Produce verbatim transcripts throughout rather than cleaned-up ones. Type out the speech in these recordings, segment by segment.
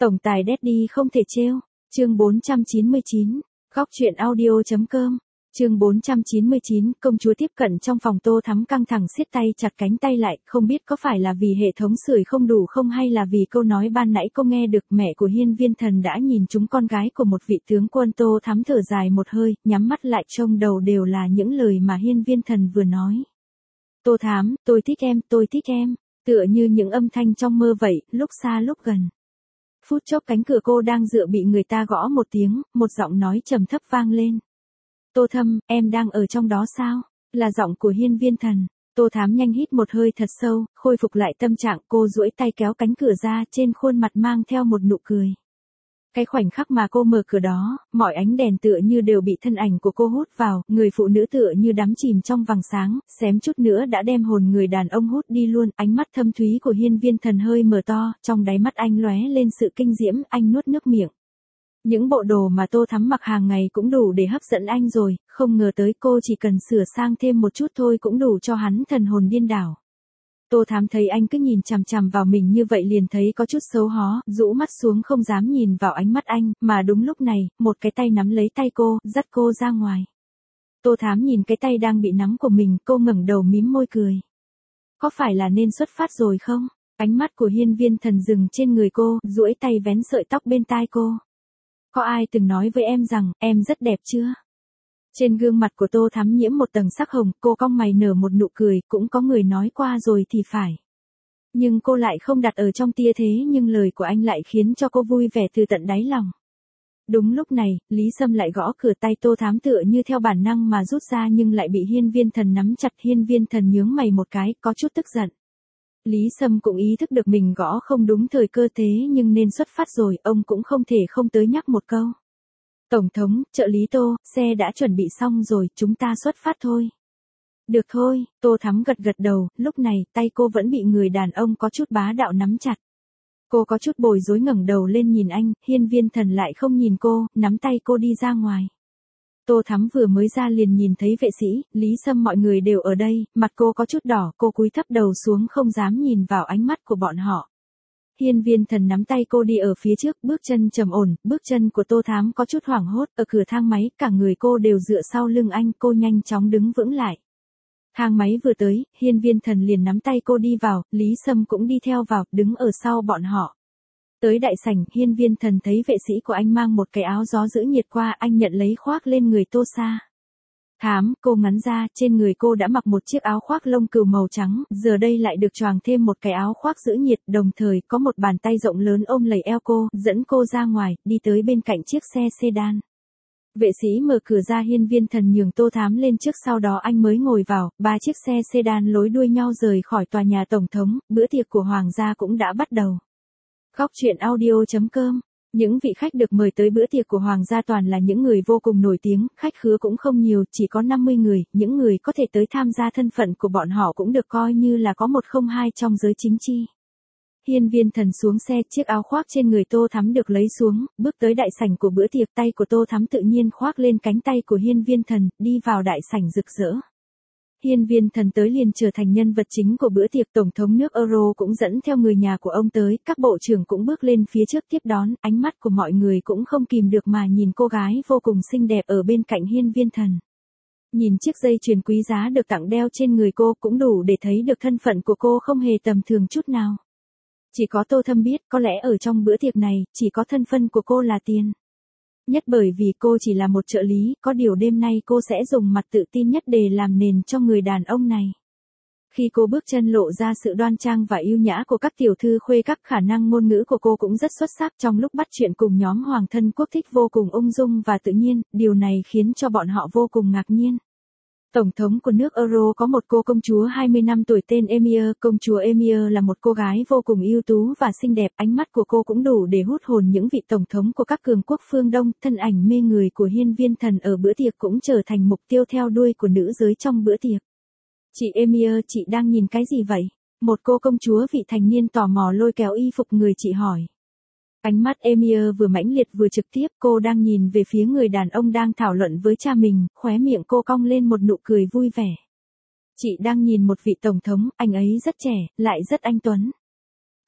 Tổng tài Daddy không thể trêu. Chương bốn trăm chín mươi chín. Góc truyện audio.com. Chương bốn trăm chín mươi chín, công chúa tiếp cận trong phòng. Tô Thắm căng thẳng siết tay chặt cánh tay lại, không biết có phải là vì hệ thống sưởi không đủ không hay là vì câu nói ban nãy cô nghe được. Mẹ của Hiên Viên Thần đã nhìn trúng con gái của một vị tướng quân. Tô Thắm thở dài một hơi, nhắm mắt lại, trong đầu đều là những lời mà Hiên Viên Thần vừa nói. Tô Thắm, tôi thích em, tôi thích em, tựa như những âm thanh trong mơ vậy, lúc xa lúc gần. Phút chốc cánh cửa cô đang dựa bị người ta gõ một tiếng, một giọng nói trầm thấp vang lên. Tô Thâm, em đang ở trong đó sao? Là giọng của Hiên Viên Thần. Tô Thắm nhanh hít một hơi thật sâu, khôi phục lại tâm trạng. Cô duỗi tay kéo cánh cửa ra, trên khuôn mặt mang theo một nụ cười. Cái khoảnh khắc mà cô mở cửa đó, mọi ánh đèn tựa như đều bị thân ảnh của cô hút vào, người phụ nữ tựa như đắm chìm trong vầng sáng, xém chút nữa đã đem hồn người đàn ông hút đi luôn. Ánh mắt thâm thúy của Hiên Viên Thần hơi mở to, trong đáy mắt anh lóe lên sự kinh diễm, anh nuốt nước miệng. Những bộ đồ mà Tô Thắm mặc hàng ngày cũng đủ để hấp dẫn anh rồi, không ngờ tới cô chỉ cần sửa sang thêm một chút thôi cũng đủ cho hắn thần hồn điên đảo. Tô Thắm thấy anh cứ nhìn chằm chằm vào mình như vậy liền thấy có chút xấu hó, rũ mắt xuống không dám nhìn vào ánh mắt anh, mà đúng lúc này, một cái tay nắm lấy tay cô, dắt cô ra ngoài. Tô Thắm nhìn cái tay đang bị nắm của mình, cô ngẩng đầu mím môi cười. Có phải là nên xuất phát rồi không? Ánh mắt của Hiên Viên Thần dừng trên người cô, duỗi tay vén sợi tóc bên tai cô. Có ai từng nói với em rằng, em rất đẹp chưa? Trên gương mặt của Tô Thắm nhiễm một tầng sắc hồng, cô cong mày nở một nụ cười, cũng có người nói qua rồi thì phải. Nhưng cô lại không đặt ở trong tia thế, nhưng lời của anh lại khiến cho cô vui vẻ từ tận đáy lòng. Đúng lúc này, Lý Sâm lại gõ cửa. Tay Tô Thắm tựa như theo bản năng mà rút ra nhưng lại bị Hiên Viên Thần nắm chặt. Hiên Viên Thần nhướng mày một cái, có chút tức giận. Lý Sâm cũng ý thức được mình gõ không đúng thời cơ thế nhưng nên xuất phát rồi, ông cũng không thể không tới nhắc một câu. Tổng thống, trợ lý Tô, xe đã chuẩn bị xong rồi, chúng ta xuất phát thôi. Được thôi, Tô Thắm gật gật đầu, lúc này, tay cô vẫn bị người đàn ông có chút bá đạo nắm chặt. Cô có chút bối rối ngẩng đầu lên nhìn anh, Hiên Viên Thần lại không nhìn cô, nắm tay cô đi ra ngoài. Tô Thắm vừa mới ra liền nhìn thấy vệ sĩ, Lý Sâm mọi người đều ở đây, mặt cô có chút đỏ, cô cúi thấp đầu xuống không dám nhìn vào ánh mắt của bọn họ. Hiên Viên Thần nắm tay cô đi ở phía trước, bước chân trầm ổn, bước chân của Tô Thắm có chút hoảng hốt, ở cửa thang máy, cả người cô đều dựa sau lưng anh, cô nhanh chóng đứng vững lại. Thang máy vừa tới, Hiên Viên Thần liền nắm tay cô đi vào, Lý Sâm cũng đi theo vào, đứng ở sau bọn họ. Tới đại sảnh, Hiên Viên Thần thấy vệ sĩ của anh mang một cái áo gió giữ nhiệt qua, anh nhận lấy khoác lên người Tô Sa. Thám, cô ngắn ra, trên người cô đã mặc một chiếc áo khoác lông cừu màu trắng, giờ đây lại được choàng thêm một cái áo khoác giữ nhiệt, đồng thời có một bàn tay rộng lớn ôm lấy eo cô, dẫn cô ra ngoài, đi tới bên cạnh chiếc xe sedan. Vệ sĩ mở cửa ra, Hiên Viên Thần nhường Tô Thắm lên trước, sau đó anh mới ngồi vào, ba chiếc xe sedan lối đuôi nhau rời khỏi tòa nhà tổng thống, bữa tiệc của hoàng gia cũng đã bắt đầu. Góc truyện audio.com. Những vị khách được mời tới bữa tiệc của hoàng gia toàn là những người vô cùng nổi tiếng, khách khứa cũng không nhiều, chỉ có năm mươi người, những người có thể tới tham gia thân phận của bọn họ cũng được coi như là có một không hai trong giới chính trị. Hiên Viên Thần xuống xe, chiếc áo khoác trên người Tô Thắm được lấy xuống, bước tới đại sảnh của bữa tiệc, tay của Tô Thắm tự nhiên khoác lên cánh tay của Hiên Viên Thần, đi vào đại sảnh rực rỡ. Hiên Viên Thần tới liền trở thành nhân vật chính của bữa tiệc, tổng thống nước Euro cũng dẫn theo người nhà của ông tới, các bộ trưởng cũng bước lên phía trước tiếp đón, ánh mắt của mọi người cũng không kìm được mà nhìn cô gái vô cùng xinh đẹp ở bên cạnh Hiên Viên Thần. Nhìn chiếc dây chuyền quý giá được tặng đeo trên người cô cũng đủ để thấy được thân phận của cô không hề tầm thường chút nào. Chỉ có Tô Thâm biết, có lẽ ở trong bữa tiệc này, chỉ có thân phận của cô là tiền. Nhất bởi vì cô chỉ là một trợ lý, có điều đêm nay cô sẽ dùng mặt tự tin nhất để làm nền cho người đàn ông này. Khi cô bước chân lộ ra sự đoan trang và yêu nhã của các tiểu thư khuê các, khả năng ngôn ngữ của cô cũng rất xuất sắc, trong lúc bắt chuyện cùng nhóm hoàng thân quốc thích vô cùng ung dung và tự nhiên, điều này khiến cho bọn họ vô cùng ngạc nhiên. Tổng thống của nước Euro có một cô công chúa hai mươi năm tuổi tên Emir, công chúa Emir là một cô gái vô cùng ưu tú và xinh đẹp, ánh mắt của cô cũng đủ để hút hồn những vị tổng thống của các cường quốc phương Đông, thân ảnh mê người của Hiên Viên Thần ở bữa tiệc cũng trở thành mục tiêu theo đuôi của nữ giới trong bữa tiệc. Chị Emir, chị đang nhìn cái gì vậy? Một cô công chúa vị thành niên tò mò lôi kéo y phục người chị hỏi. Ánh mắt Emir vừa mãnh liệt vừa trực tiếp, cô đang nhìn về phía người đàn ông đang thảo luận với cha mình, khóe miệng cô cong lên một nụ cười vui vẻ. Chị đang nhìn một vị tổng thống, anh ấy rất trẻ, lại rất anh tuấn.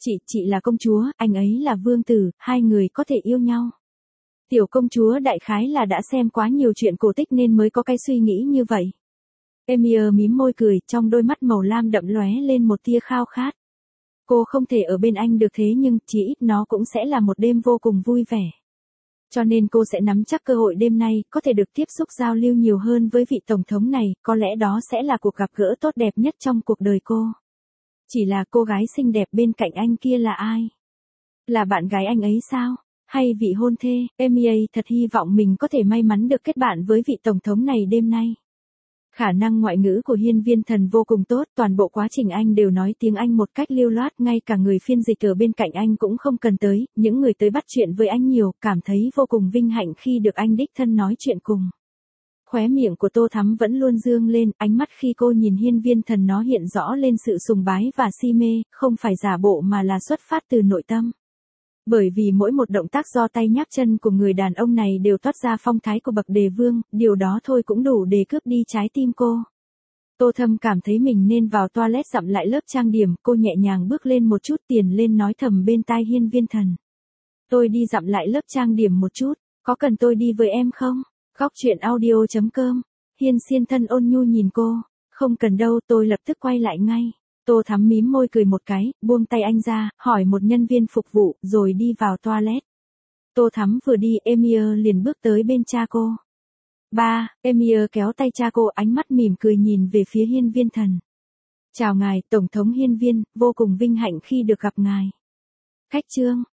Chị, chị là công chúa, anh ấy là vương tử, hai người có thể yêu nhau. Tiểu công chúa đại khái là đã xem quá nhiều chuyện cổ tích nên mới có cái suy nghĩ như vậy. Emir mím môi cười, trong đôi mắt màu lam đậm lóe lên một tia khao khát. Cô không thể ở bên anh được thế nhưng, chỉ ít nó cũng sẽ là một đêm vô cùng vui vẻ. Cho nên cô sẽ nắm chắc cơ hội đêm nay, có thể được tiếp xúc giao lưu nhiều hơn với vị tổng thống này, có lẽ đó sẽ là cuộc gặp gỡ tốt đẹp nhất trong cuộc đời cô. Chỉ là cô gái xinh đẹp bên cạnh anh kia là ai? Là bạn gái anh ấy sao? Hay vị hôn thê? Emir thật hy vọng mình có thể may mắn được kết bạn với vị tổng thống này đêm nay. Khả năng ngoại ngữ của Hiên Viên Thần vô cùng tốt, toàn bộ quá trình anh đều nói tiếng Anh một cách lưu loát, ngay cả người phiên dịch ở bên cạnh anh cũng không cần tới, những người tới bắt chuyện với anh nhiều, cảm thấy vô cùng vinh hạnh khi được anh đích thân nói chuyện cùng. Khóe miệng của Tô Thắm vẫn luôn dương lên, ánh mắt khi cô nhìn Hiên Viên Thần nó hiện rõ lên sự sùng bái và si mê, không phải giả bộ mà là xuất phát từ nội tâm. Bởi vì mỗi một động tác giơ tay nhấc chân của người đàn ông này đều toát ra phong thái của bậc đề vương, điều đó thôi cũng đủ để cướp đi trái tim cô. Tô Thâm cảm thấy mình nên vào toilet dặm lại lớp trang điểm, cô nhẹ nhàng bước lên một chút tiền lên nói thầm bên tai Hiên Viên Thần. Tôi đi dặm lại lớp trang điểm một chút, có cần tôi đi với em không? Góc truyện audio chấm com, Hiên Xiên thân ôn nhu nhìn cô, không cần đâu, tôi lập tức quay lại ngay. Tô Thắm mím môi cười một cái, buông tay anh ra, hỏi một nhân viên phục vụ, rồi đi vào toilet. Tô Thắm vừa đi, Emir liền bước tới bên cha cô. Ba, Emir kéo tay cha cô, ánh mắt mỉm cười nhìn về phía Hiên Viên Thần. Chào ngài, Tổng thống Hiên Viên, vô cùng vinh hạnh khi được gặp ngài. Khách trương,